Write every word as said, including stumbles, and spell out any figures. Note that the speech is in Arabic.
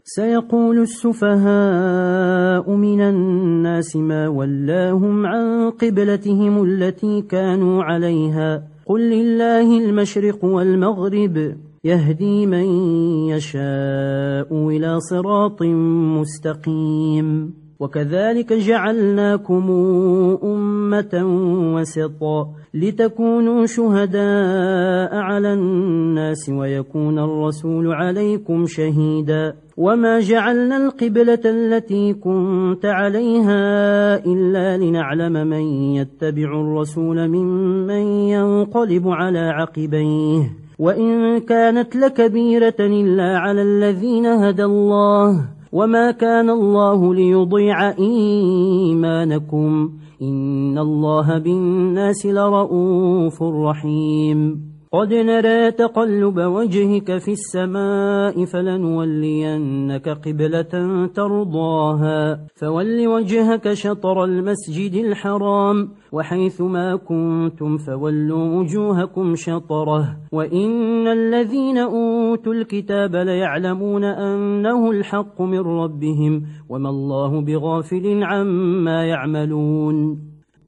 سيقول السفهاء من الناس ما ولاهم عن قبلتهم التي كانوا عليها قل لله المشرق والمغرب يهدي من يشاء إلى صراط مستقيم وكذلك جعلناكم أمة وسطا لتكونوا شهداء على الناس ويكون الرسول عليكم شهيدا وما جعلنا القبلة التي كنت عليها إلا لنعلم من يتبع الرسول ممن ينقلب على عقبيه وإن كانت لكبيرة إلا على الذين هدى الله وما كان الله ليضيع إيمانكم إن الله بالناس لرؤوف رحيم قد نرى تقلب وجهك في السماء فلنولينك قبلة ترضاها فول وجهك شطر المسجد الحرام وحيث ما كنتم فولوا وجوهكم شطره وإن الذين أوتوا الكتاب ليعلمون أنه الحق من ربهم وما الله بغافل عما يعملون